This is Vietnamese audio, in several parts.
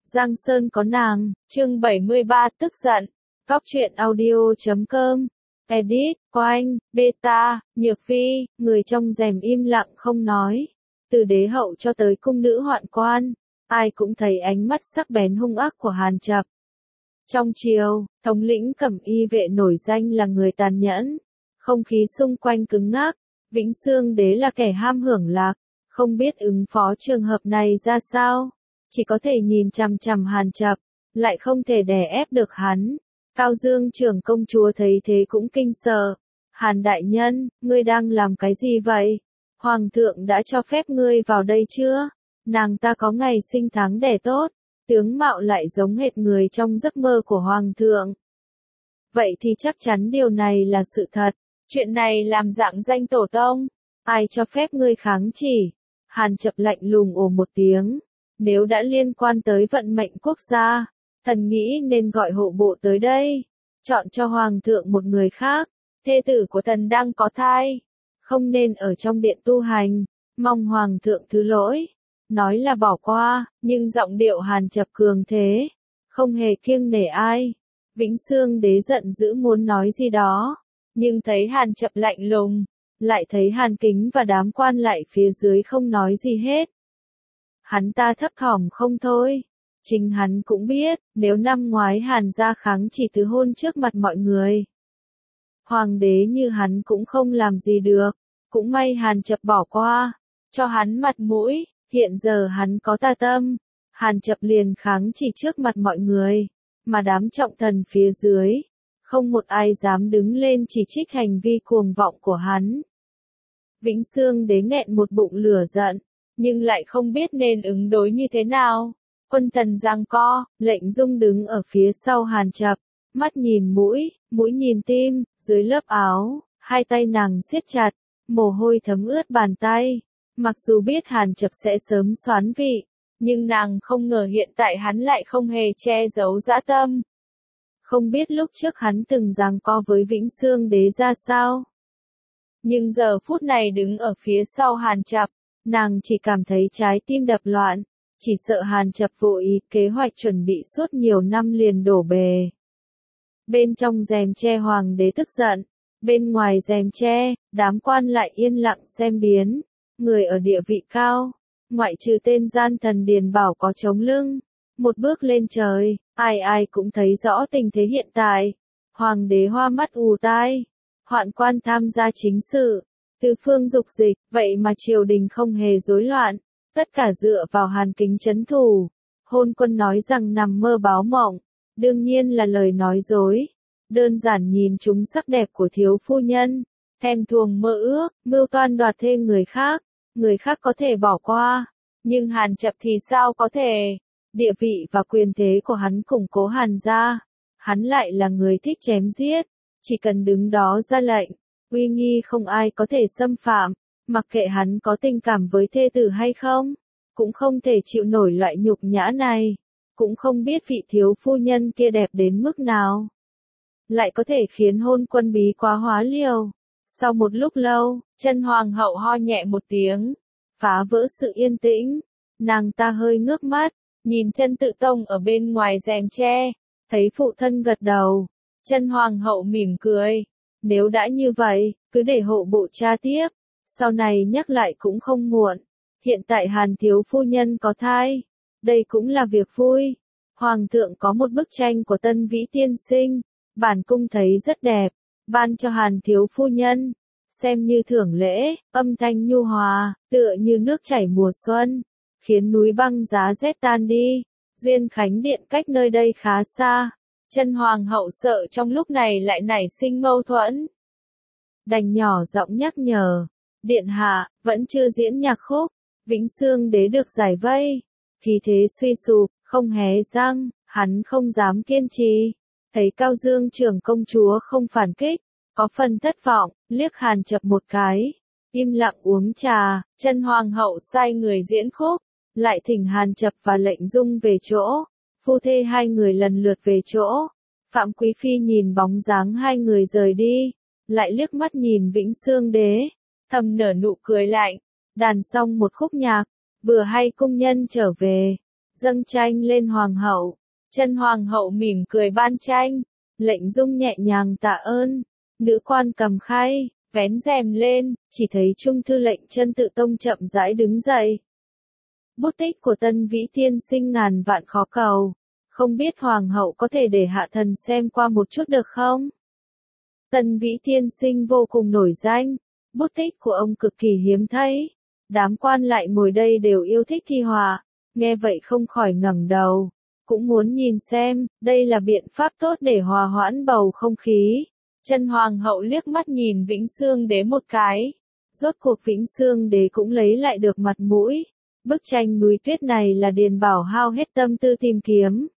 Giang Sơn có nàng, chương 73 tức giận. Góc truyện audio.com. Edit, Quanh, Beta, Nhược Phi, người trong rèm im lặng không nói. Từ đế hậu cho tới cung nữ hoạn quan, ai cũng thấy ánh mắt sắc bén hung ác của Hàn Chập. Trong triều, thống lĩnh Cẩm Y vệ nổi danh là người tàn nhẫn, không khí xung quanh cứng ngắc. Vĩnh Xương đế là kẻ ham hưởng lạc, không biết ứng phó trường hợp này ra sao, chỉ có thể nhìn chằm chằm Hàn Chập, lại không thể đè ép được hắn. Cao Dương trưởng công chúa thấy thế cũng kinh sợ. Hàn đại nhân, ngươi đang làm cái gì vậy? Hoàng thượng đã cho phép ngươi vào đây chưa? Nàng ta có ngày sinh tháng đẻ tốt, tướng mạo lại giống hệt người trong giấc mơ của Hoàng thượng. Vậy thì chắc chắn điều này là sự thật. Chuyện này làm rạng danh tổ tông. Ai cho phép ngươi kháng chỉ? Hàn Chập lạnh lùng ồ một tiếng. Nếu đã liên quan tới vận mệnh quốc gia, thần nghĩ nên gọi hộ bộ tới đây. Chọn cho Hoàng thượng một người khác. Thê tử của thần đang có thai. Không nên ở trong điện tu hành. Mong Hoàng thượng thứ lỗi. Nói là bỏ qua, nhưng giọng điệu Hàn Chập cường thế. Không hề kiêng nể ai. Vĩnh Xương đế giận dữ muốn nói gì đó. Nhưng thấy Hàn Chập lạnh lùng, lại thấy Hàn Kính và đám quan lại phía dưới không nói gì hết. Hắn ta thấp thỏm không thôi. Chính hắn cũng biết, nếu năm ngoái Hàn gia kháng chỉ từ hôn trước mặt mọi người, hoàng đế như hắn cũng không làm gì được. Cũng may Hàn Chập bỏ qua, cho hắn mặt mũi. Hiện giờ hắn có tà tâm, Hàn Chập liền kháng chỉ trước mặt mọi người, mà đám trọng thần phía dưới, không một ai dám đứng lên chỉ trích hành vi cuồng vọng của hắn. Vĩnh Xương đế nghẹn một bụng lửa giận, nhưng lại không biết nên ứng đối như thế nào. Quân thần giằng co, Lệnh Dung đứng ở phía sau Hàn Chập, mắt nhìn mũi, mũi nhìn tim, dưới lớp áo, hai tay nàng siết chặt, mồ hôi thấm ướt bàn tay. Mặc dù biết Hàn Chập sẽ sớm xoán vị, nhưng nàng không ngờ hiện tại hắn lại không hề che giấu dã tâm. Không biết lúc trước hắn từng giằng co với Vĩnh Xương đế ra sao. Nhưng giờ phút này đứng ở phía sau Hàn Chập, nàng chỉ cảm thấy trái tim đập loạn, chỉ sợ Hàn Chập vô ý kế hoạch chuẩn bị suốt nhiều năm liền đổ bề. Bên trong rèm tre hoàng đế tức giận, bên ngoài rèm tre, đám quan lại yên lặng xem biến. Người ở địa vị cao, ngoại trừ tên gian thần Điền Bảo có chống lưng, một bước lên trời, ai ai cũng thấy rõ tình thế hiện tại. Hoàng đế hoa mắt ù tai, hoạn quan tham gia chính sự, tứ phương dục dịch, vậy mà triều đình không hề rối loạn, tất cả dựa vào Hàn Kính trấn thủ. Hôn quân nói rằng nằm mơ báo mộng, đương nhiên là lời nói dối. Đơn giản nhìn chúng sắc đẹp của thiếu phu nhân, thèm thuồng mơ ước, mưu toan đoạt thê người khác có thể bỏ qua, nhưng Hàn Chập thì sao có thể? Địa vị và quyền thế của hắn củng cố Hàn gia, hắn lại là người thích chém giết, chỉ cần đứng đó ra lệnh, uy nghi không ai có thể xâm phạm, mặc kệ hắn có tình cảm với thê tử hay không, cũng không thể chịu nổi loại nhục nhã này, cũng không biết vị thiếu phu nhân kia đẹp đến mức nào, lại có thể khiến hôn quân bí quá hóa liều. Sau một lúc lâu, chân hoàng hậu ho nhẹ một tiếng, phá vỡ sự yên tĩnh. Nàng ta hơi ngước mắt, nhìn chân tự tông ở bên ngoài rèm tre, thấy phụ thân gật đầu. Chân hoàng hậu mỉm cười, nếu đã như vậy, cứ để hộ bộ tra tiếp, sau này nhắc lại cũng không muộn. Hiện tại Hàn thiếu phu nhân có thai, đây cũng là việc vui. Hoàng thượng có một bức tranh của Tân Vĩ tiên sinh, bản cung thấy rất đẹp, ban cho Hàn thiếu phu nhân, xem như thưởng lễ. Âm thanh nhu hòa, tựa như nước chảy mùa xuân, khiến núi băng giá rét tan đi. Duyên Khánh điện cách nơi đây khá xa, chân hoàng hậu sợ trong lúc này lại nảy sinh mâu thuẫn, đành nhỏ giọng nhắc nhở, điện hạ, vẫn chưa diễn nhạc khúc. Vĩnh Xương đế được giải vây, khí thế suy sụp, không hé răng, hắn không dám kiên trì. Thấy Cao Dương trưởng công chúa không phản kích, có phần thất vọng, liếc Hàn Chập một cái, im lặng uống trà. Chân hoàng hậu sai người diễn khúc, lại thỉnh Hàn Chập và Lệnh Dung về chỗ. Phu thê hai người lần lượt về chỗ. Phạm Quý Phi nhìn bóng dáng hai người rời đi, lại liếc mắt nhìn Vĩnh Xương đế, thầm nở nụ cười lạnh. Đàn xong một khúc nhạc, vừa hay cung nhân trở về, dâng tranh lên hoàng hậu. Chân hoàng hậu mỉm cười ban tranh, lệnh dung nhẹ nhàng tạ ơn. Nữ quan cầm khay, vén rèm lên, chỉ thấy trung thư lệnh Chân Tự Tông chậm rãi đứng dậy. Bút tích của Tân Vĩ tiên sinh ngàn vạn khó cầu, không biết hoàng hậu có thể để hạ thần xem qua một chút được không? Tân Vĩ tiên sinh vô cùng nổi danh, bút tích của ông cực kỳ hiếm thấy. Đám quan lại ngồi đây đều yêu thích thi họa, nghe vậy không khỏi ngẩng đầu, cũng muốn nhìn xem, đây là biện pháp tốt để hòa hoãn bầu không khí. Chân hoàng hậu liếc mắt nhìn Vĩnh Xương Đế một cái, rốt cuộc Vĩnh Xương Đế cũng lấy lại được mặt mũi. Bức tranh núi tuyết này là Điền Bảo hao hết tâm tư tìm kiếm,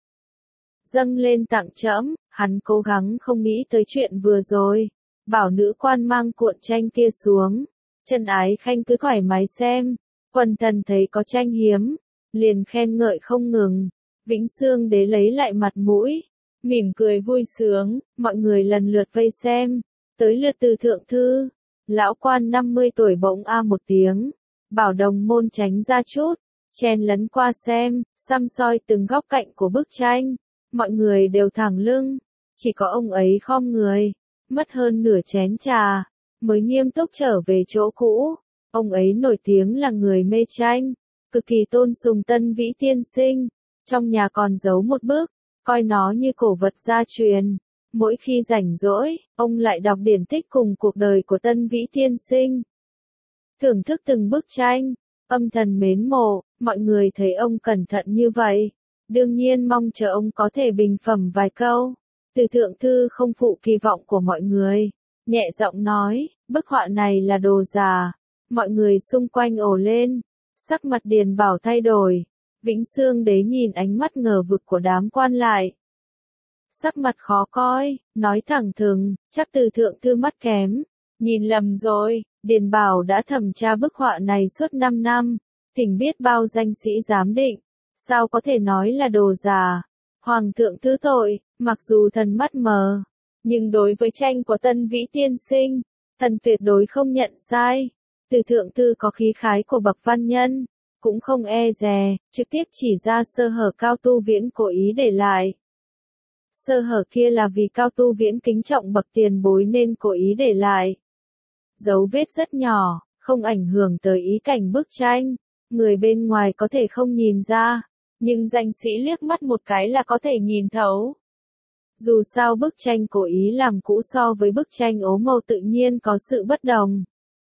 dâng lên tặng trẫm. Hắn cố gắng không nghĩ tới chuyện vừa rồi, bảo nữ quan mang cuộn tranh kia xuống. Chân Ái Khanh cứ thoải mái xem. Quần thần thấy có tranh hiếm, liền khen ngợi không ngừng. Vĩnh Xương Đế lấy lại mặt mũi, mỉm cười vui sướng, mọi người lần lượt vây xem. Tới lượt Từ thượng thư, lão quan 50 tuổi bỗng a một tiếng, bảo đồng môn tránh ra chút, chen lấn qua xem, săm soi từng góc cạnh của bức tranh. Mọi người đều thẳng lưng, chỉ có ông ấy khom người, mất hơn nửa chén trà, mới nghiêm túc trở về chỗ cũ. Ông ấy nổi tiếng là người mê tranh, cực kỳ tôn sùng Tân Vĩ tiên sinh, trong nhà còn giấu một bức, coi nó như cổ vật gia truyền. Mỗi khi rảnh rỗi, ông lại đọc điển tích cùng cuộc đời của Tân Vĩ tiên sinh. Thưởng thức từng bức tranh, âm thầm mến mộ. Mọi người thấy ông cẩn thận như vậy, đương nhiên mong chờ ông có thể bình phẩm vài câu. Từ thượng thư không phụ kỳ vọng của mọi người, nhẹ giọng nói, bức họa này là đồ giả. Mọi người xung quanh ồ lên, sắc mặt Điền Bảo thay đổi. Vĩnh Xương Đế nhìn ánh mắt ngờ vực của đám quan lại, sắc mặt khó coi, nói thẳng thừng, chắc Từ thượng thư mắt kém, nhìn lầm rồi. Điền Bảo đã thẩm tra bức họa này suốt 5 năm, thỉnh biết bao danh sĩ giám định, sao có thể nói là đồ giả. Hoàng thượng thứ tội, mặc dù thần mắt mờ, nhưng đối với tranh của Tân Vĩ tiên sinh, thần tuyệt đối không nhận sai. Từ thượng thư có khí khái của bậc văn nhân, cũng không e dè, trực tiếp chỉ ra sơ hở Cao Tu Viễn cố ý để lại. Sơ hở kia là vì Cao Tu Viễn kính trọng bậc tiền bối nên cố ý để lại. Dấu vết rất nhỏ, không ảnh hưởng tới ý cảnh bức tranh, người bên ngoài có thể không nhìn ra, nhưng danh sĩ liếc mắt một cái là có thể nhìn thấu. Dù sao bức tranh cố ý làm cũ so với bức tranh ố màu tự nhiên có sự bất đồng.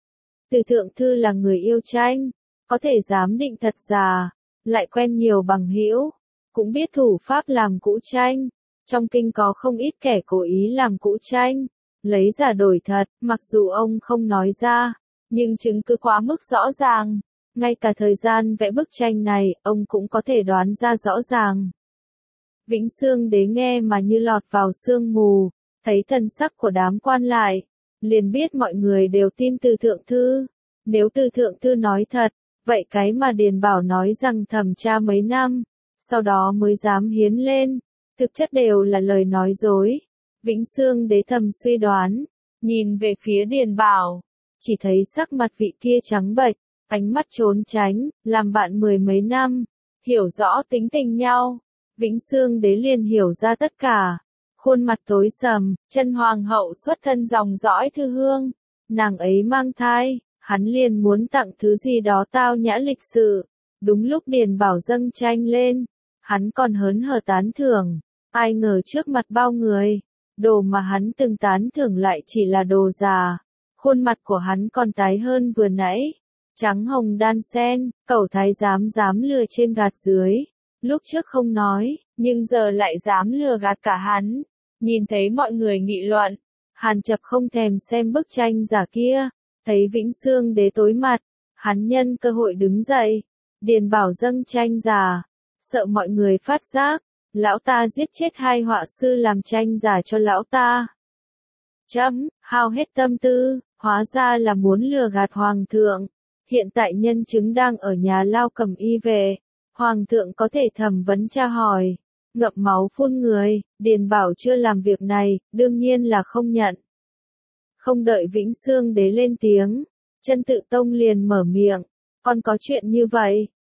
Từ thượng thư là người yêu tranh, có thể giám định thật giả, lại quen nhiều bằng hữu, cũng biết thủ pháp làm cũ tranh. Trong kinh có không ít kẻ cố ý làm cũ tranh, lấy giả đổi thật, mặc dù ông không nói ra, nhưng chứng cứ quá mức rõ ràng. Ngay cả thời gian vẽ bức tranh này, ông cũng có thể đoán ra rõ ràng. Vĩnh Xương Đế nghe mà như lọt vào sương mù, thấy thần sắc của đám quan lại, liền biết mọi người đều tin Từ thượng thư. Nếu Từ thượng thư nói thật, vậy cái mà Điền Bảo nói rằng thẩm tra mấy năm, sau đó mới dám hiến lên, thực chất đều là lời nói dối. Vĩnh Xương Đế thầm suy đoán, nhìn về phía Điền Bảo, chỉ thấy sắc mặt vị kia trắng bệch, ánh mắt trốn tránh, làm bạn 10 mấy năm, hiểu rõ tính tình nhau. Vĩnh Xương Đế liền hiểu ra tất cả, khuôn mặt tối sầm. Chân hoàng hậu xuất thân dòng dõi Thư Hương, nàng ấy mang thai, hắn liền muốn tặng thứ gì đó tao nhã lịch sự. Đúng lúc Điền Bảo dâng tranh lên, hắn còn hớn hở tán thưởng, ai ngờ trước mặt bao người, đồ mà hắn từng tán thưởng lại chỉ là đồ giả. Khuôn mặt của hắn còn tái hơn vừa nãy, trắng hồng đan xen, cẩu thái dám lừa trên gạt dưới. Lúc trước không nói, nhưng giờ lại dám lừa gạt cả hắn. Nhìn thấy mọi người nghị luận, Hàn Chập không thèm xem bức tranh giả kia, thấy Vĩnh Xương Đế tối mặt, hắn nhân cơ hội đứng dậy. Điền Bảo dâng tranh giả, sợ mọi người phát giác, lão ta giết chết 2 họa sư làm tranh giả cho lão ta. Hao hết tâm tư, hóa ra là muốn lừa gạt hoàng thượng. Hiện tại nhân chứng đang ở nhà lao cầm y về, hoàng thượng có thể thẩm vấn tra hỏi. Ngậm máu phun người, Điền Bảo chưa làm việc này, đương nhiên là không nhận. Không đợi Vĩnh Xương Đế lên tiếng, Chân Tự Tông liền mở miệng, còn có chuyện như vậy.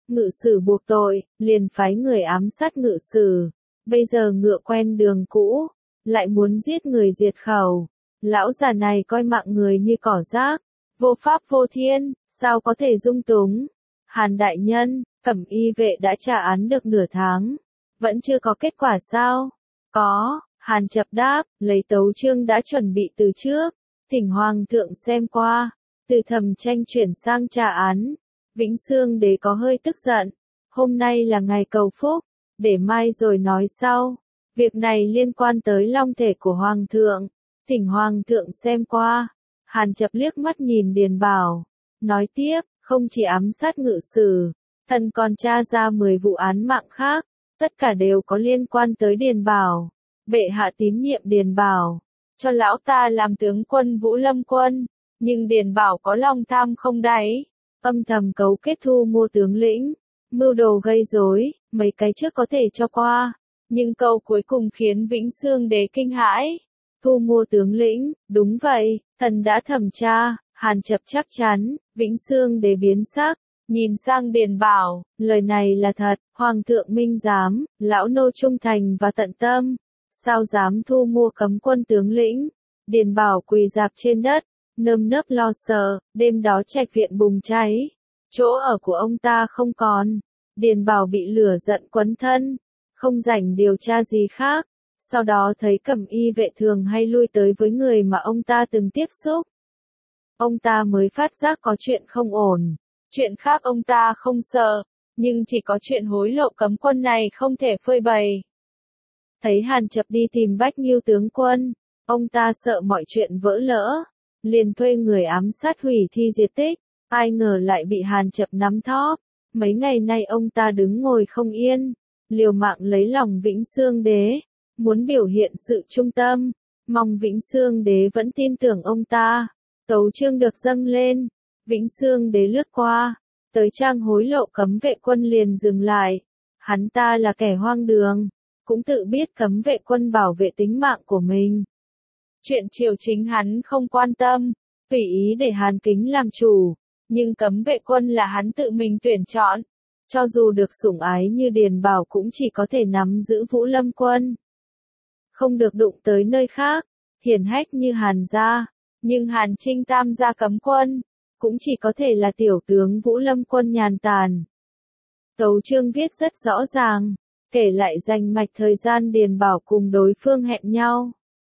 Ngự sử buộc tội, liền phái người ám sát ngự sử. Bây giờ ngựa quen đường cũ, lại muốn giết người diệt khẩu. Lão già này coi mạng người như cỏ rác, vô pháp vô thiên, sao có thể dung túng. Hàn đại nhân, Cẩm Y vệ đã trả án được nửa tháng, vẫn chưa có kết quả sao? Có, Hàn Chập đáp, lấy tấu chương đã chuẩn bị từ trước, thỉnh hoàng thượng xem qua, từ thẩm tranh chuyển sang trả án. Vĩnh Xương Đế có hơi tức giận, hôm nay là ngày cầu phúc, để mai rồi nói sau. Việc này liên quan tới long thể của hoàng thượng, thỉnh hoàng thượng xem qua. Hàn Chập liếc mắt nhìn Điền Bảo, nói tiếp, không chỉ ám sát ngự sử, thần còn tra ra 10 vụ án mạng khác, tất cả đều có liên quan tới Điền Bảo. Bệ hạ tín nhiệm Điền Bảo, cho lão ta làm tướng quân Vũ Lâm quân, nhưng Điền Bảo có lòng tham không đáy, âm thầm cấu kết thu mua tướng lĩnh, mưu đồ gây rối, mấy cái trước có thể cho qua, nhưng câu cuối cùng khiến Vĩnh Xương Đế kinh hãi. Thu mua tướng lĩnh, đúng vậy, thần đã thẩm tra. Hàn Chập chắc chắn. Vĩnh Xương Đế biến sắc, nhìn sang Điền Bảo, lời này là thật, hoàng thượng minh giám, lão nô trung thành và tận tâm, sao dám thu mua cấm quân tướng lĩnh. Điền Bảo quỳ rạp trên đất, nơm nớp lo sợ. Đêm đó trạch viện bùng cháy, chỗ ở của ông ta không còn. Điền Bảo bị lửa giận quấn thân, không rảnh điều tra gì khác. Sau đó thấy Cẩm Y vệ thường hay lui tới với người mà ông ta từng tiếp xúc. Ông ta mới phát giác có chuyện không ổn. Chuyện khác ông ta không sợ, nhưng chỉ có chuyện hối lộ cấm quân này không thể phơi bày. Thấy Hàn Chập đi tìm Bách Nhiêu tướng quân, ông ta sợ mọi chuyện vỡ lỡ, liền thuê người ám sát hủy thi diệt tích, ai ngờ lại bị Hàn Chập nắm thóp. Mấy ngày nay ông ta đứng ngồi không yên, liều mạng lấy lòng Vĩnh Xương Đế, muốn biểu hiện sự trung tâm, mong Vĩnh Xương Đế vẫn tin tưởng ông ta. Tấu chương được dâng lên, Vĩnh Xương Đế lướt qua, tới trang hối lộ cấm vệ quân liền dừng lại. Hắn ta là kẻ hoang đường, cũng tự biết cấm vệ quân bảo vệ tính mạng của mình. Chuyện triều chính hắn không quan tâm, tùy ý để Hàn Kính làm chủ, nhưng cấm vệ quân là hắn tự mình tuyển chọn. Cho dù được sủng ái như Điền Bảo cũng chỉ có thể nắm giữ Vũ Lâm quân, không được đụng tới nơi khác, hiển hách như Hàn gia. Nhưng Hàn Trinh tam gia cấm quân, cũng chỉ có thể là tiểu tướng Vũ Lâm quân nhàn tản. Tấu chương viết rất rõ ràng, kể lại rành mạch thời gian Điền Bảo cùng đối phương hẹn nhau.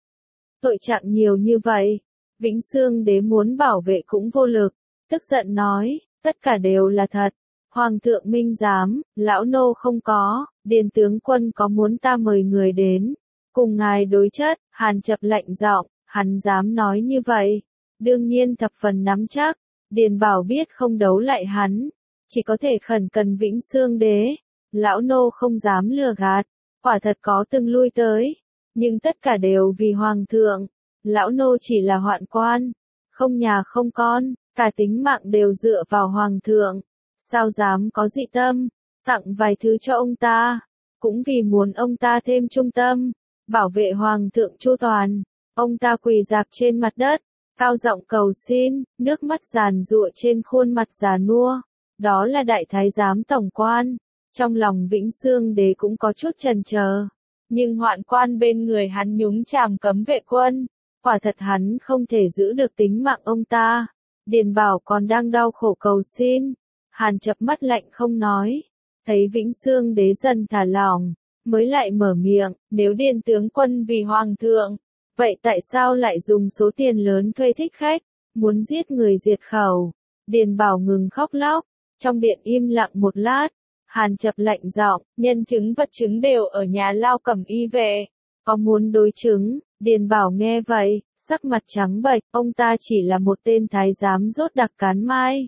Tội trạng nhiều như vậy, Vĩnh Xương Đế muốn bảo vệ cũng vô lực, tức giận nói, tất cả đều là thật. Hoàng thượng minh giám, lão nô không có, Điền tướng quân có muốn ta mời người đến, cùng ngài đối chất. Hàn Chập lạnh giọng, hắn dám nói như vậy, đương nhiên thập phần nắm chắc. Điền Bảo biết không đấu lại hắn, chỉ có thể khẩn cần Vĩnh Xương Đế. Lão nô không dám lừa gạt, quả thật có từng lui tới, nhưng tất cả đều vì hoàng thượng. Lão nô chỉ là hoạn quan, không nhà không con, cả tính mạng đều dựa vào hoàng thượng, sao dám có dị tâm, tặng vài thứ cho ông ta, cũng vì muốn ông ta thêm trung tâm, bảo vệ hoàng thượng chu toàn. Ông ta quỳ rạp trên mặt đất, cao giọng cầu xin, nước mắt giàn giụa trên khuôn mặt già nua. Đó là đại thái giám tổng quan. Trong lòng Vĩnh Xương Đế cũng có chút chần chờ, nhưng hoạn quan bên người hắn nhúng chàm cấm vệ quân, quả thật hắn không thể giữ được tính mạng ông ta. Điền Bảo còn đang đau khổ cầu xin, Hàn Chập mắt lạnh không nói, thấy Vĩnh Xương Đế dần thả lỏng, mới lại mở miệng, nếu Điền tướng quân vì hoàng thượng, vậy tại sao lại dùng số tiền lớn thuê thích khách, muốn giết người diệt khẩu? Điền Bảo ngừng khóc lóc, trong điện im lặng một lát. Hàn Chập lạnh giọng, nhân chứng vật chứng đều ở nhà lao Cẩm Y vệ, có muốn đối chứng? Điền Bảo nghe vậy, sắc mặt trắng bệch, ông ta chỉ là một tên thái giám rốt đặc cán mai.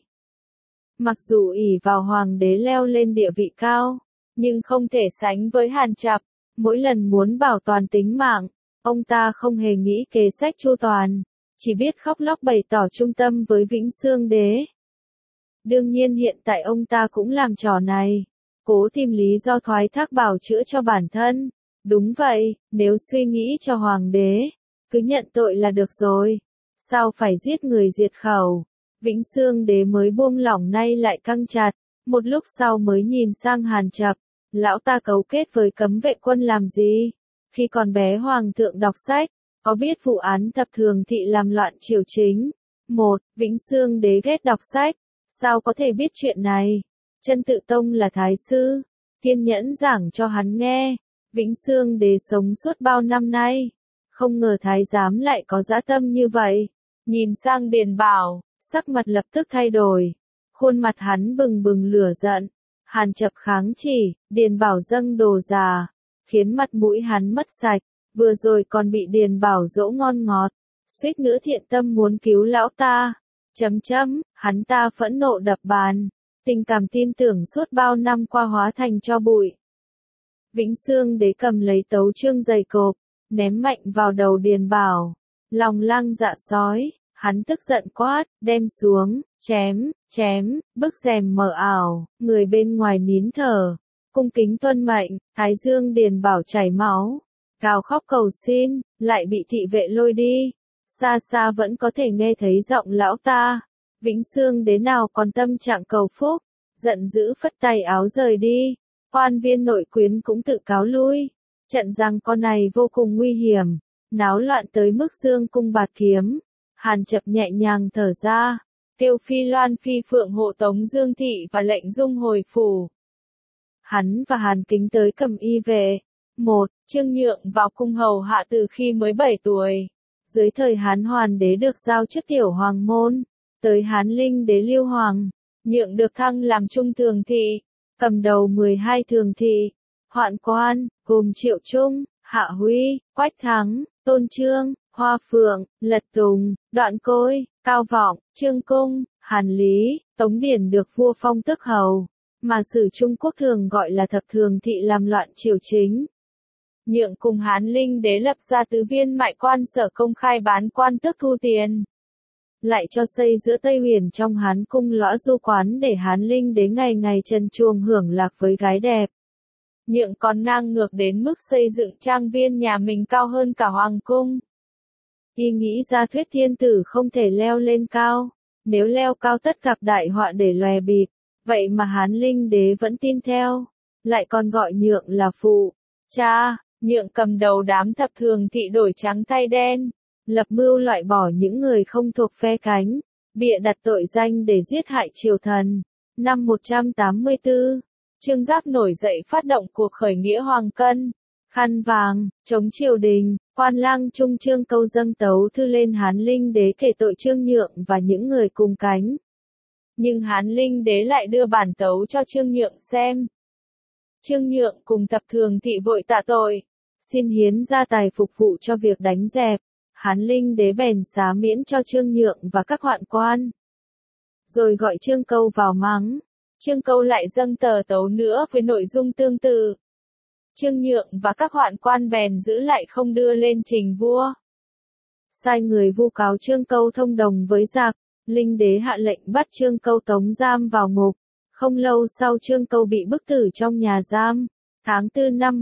Mặc dù ỷ vào hoàng đế leo lên địa vị cao, nhưng không thể sánh với Hàn Chập. Mỗi lần muốn bảo toàn tính mạng, ông ta không hề nghĩ kế sách chu toàn, chỉ biết khóc lóc bày tỏ trung tâm với Vĩnh Xương Đế. Đương nhiên hiện tại ông ta cũng làm trò này, cố tìm lý do thoái thác bào chữa cho bản thân. Đúng vậy, nếu suy nghĩ cho hoàng đế, cứ nhận tội là được rồi. Sao phải giết người diệt khẩu? Vĩnh Xương Đế mới buông lỏng nay lại căng chặt, Một lúc sau mới nhìn sang Hàn Chập, lão ta cấu kết với cấm vệ quân làm gì? Khi còn bé hoàng thượng đọc sách, có biết vụ án Thập Thường Thị làm loạn triều chính? Vĩnh Xương Đế ghét đọc sách, sao có thể biết chuyện này? Chân Tự Tông là thái sư, kiên nhẫn giảng cho hắn nghe. Vĩnh Xương Đế sống suốt bao năm nay, không ngờ thái giám lại có dã tâm như vậy. Nhìn sang Điền Bảo, sắc mặt lập tức thay đổi, khuôn mặt hắn bừng bừng lửa giận. Hàn Chập kháng chỉ, Điền Bảo dâng đồ già, khiến mặt mũi hắn mất sạch, vừa rồi còn bị Điền Bảo dỗ ngon ngọt, suýt nữa thiện tâm muốn cứu lão ta. Hắn ta phẫn nộ đập bàn, tình cảm tin tưởng suốt bao năm qua hóa thành tro bụi. Vĩnh Xương Đế cầm lấy tấu chương dày cộp, ném mạnh vào đầu Điền Bảo. Lòng lang dạ sói, hắn tức giận quát, đem xuống, chém, bức rèm mờ ảo, người bên ngoài nín thở, cung kính tuân mệnh. Thái dương Điền Bảo chảy máu, gào khóc cầu xin, lại bị thị vệ lôi đi. Xa xa vẫn có thể nghe thấy giọng lão ta. Vĩnh Xương Đế nào còn tâm trạng cầu phúc, giận dữ phất tay áo rời đi. Quan viên nội quyến cũng tự cáo lui. Trận giằng co này vô cùng nguy hiểm, náo loạn tới mức dương cung bạt kiếm. Hàn Chập nhẹ nhàng thở ra, kêu Phi Loan Phi Phượng hộ tống Dương Thị và lệnh Dung hồi phủ. Hắn và Hàn Kính tới Cẩm Y vệ. Trương Nhượng vào cung hầu hạ từ khi mới 7 tuổi. Dưới thời Hán Hoàn Đế được giao chức tiểu hoàng môn, tới Hán Linh Đế Liêu Hoàng, Nhượng được thăng làm trung thường thị, cầm đầu 12 thường thị, hoạn quan, gồm Triệu Trung, Hạ Huy, Quách Thắng, Tôn Trương, Hoa Phượng, Lật Tùng, Đoạn Côi, Cao Vọng, Trương Cung, Hàn Lý, Tống Điển được vua phong tước hầu, mà sử Trung Quốc thường gọi là thập thường thị làm loạn triều chính. Nhượng cùng Hán Linh Đế lập ra tứ viên mại quan sở công khai bán quan tước thu tiền. Lại cho xây giữa Tây Huyền trong Hán cung lõa du quán để Hán Linh Đế ngày ngày trần truồng hưởng lạc với gái đẹp. Nhượng còn ngang ngược đến mức xây dựng trang viên nhà mình cao hơn cả hoàng cung. Y nghĩ ra thuyết thiên tử không thể leo lên cao, nếu leo cao tất gặp đại họa để lòe bịp, vậy mà Hán Linh Đế vẫn tin theo, lại còn gọi Nhượng là phụ. Nhượng cầm đầu đám thập thường thị đổi trắng thay đen, lập mưu loại bỏ những người không thuộc phe cánh, bịa đặt tội danh để giết hại triều thần. Năm 184, Trương Giác nổi dậy phát động cuộc khởi nghĩa Hoàng Cân, khăn vàng, chống triều đình. Quan lang trung Trương Câu dâng tấu thư lên Hán Linh Đế kể tội Trương Nhượng và những người cùng cánh. Nhưng Hán Linh Đế lại đưa bản tấu cho Trương Nhượng xem. Trương Nhượng cùng thập thường thị vội tạ tội, xin hiến gia tài phục vụ cho việc đánh dẹp. Hán Linh Đế bèn xá miễn cho Trương Nhượng và các hoạn quan. Rồi gọi Trương Câu vào mắng. Trương Câu lại dâng tờ tấu nữa với nội dung tương tự. Trương Nhượng và các hoạn quan bèn giữ lại không đưa lên trình vua. Sai người vu cáo Trương Câu thông đồng với giặc. Linh Đế hạ lệnh bắt Trương Câu tống giam vào ngục. Không lâu sau Trương Câu bị bức tử trong nhà giam. Tháng 4 năm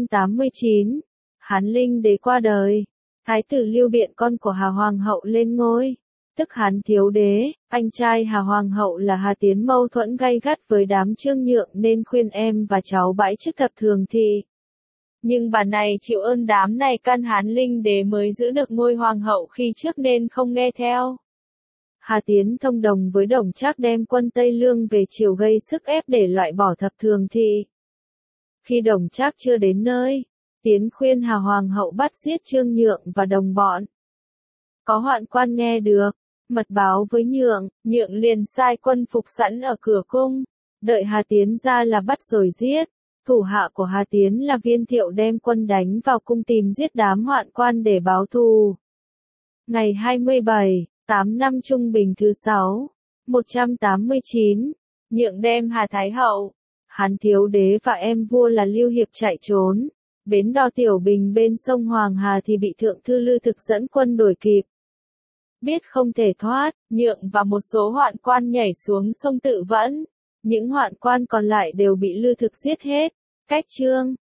189, Hán Linh Đế qua đời. Thái tử Lưu Biện con của Hà Hoàng hậu lên ngôi, tức Hán Thiếu Đế. Anh trai Hà Hoàng hậu là Hà Tiến mâu thuẫn gay gắt với đám Trương Nhượng nên khuyên em và cháu bãi chức thập thường thị. Nhưng bà này chịu ơn đám này căn Hán Linh Đế mới giữ được ngôi hoàng hậu khi trước nên không nghe theo. Hà Tiến thông đồng với Đồng Trác đem quân Tây Lương về triều gây sức ép để loại bỏ thập thường thị. Khi Đồng Trác chưa đến nơi, Tiến khuyên Hà Hoàng hậu bắt giết Trương Nhượng và đồng bọn. Có hoạn quan nghe được, mật báo với Nhượng, Nhượng liền sai quân phục sẵn ở cửa cung, đợi Hà Tiến ra là bắt rồi giết. Thủ hạ của Hà Tiến là Viên Thiệu đem quân đánh vào cung tìm giết đám hoạn quan để báo thù. Ngày 27/8 năm Trung Bình thứ 6, 189, Nhượng đem Hà Thái hậu, Hán Thiếu Đế và em vua là Lưu Hiệp chạy trốn. Bến đò Tiểu Bình bên sông Hoàng Hà thì bị Thượng thư Lư Thực dẫn quân đuổi kịp. Biết không thể thoát, Nhượng và một số hoạn quan nhảy xuống sông tự vẫn. Những hoạn quan còn lại đều bị Lư Thực giết hết. Cách chương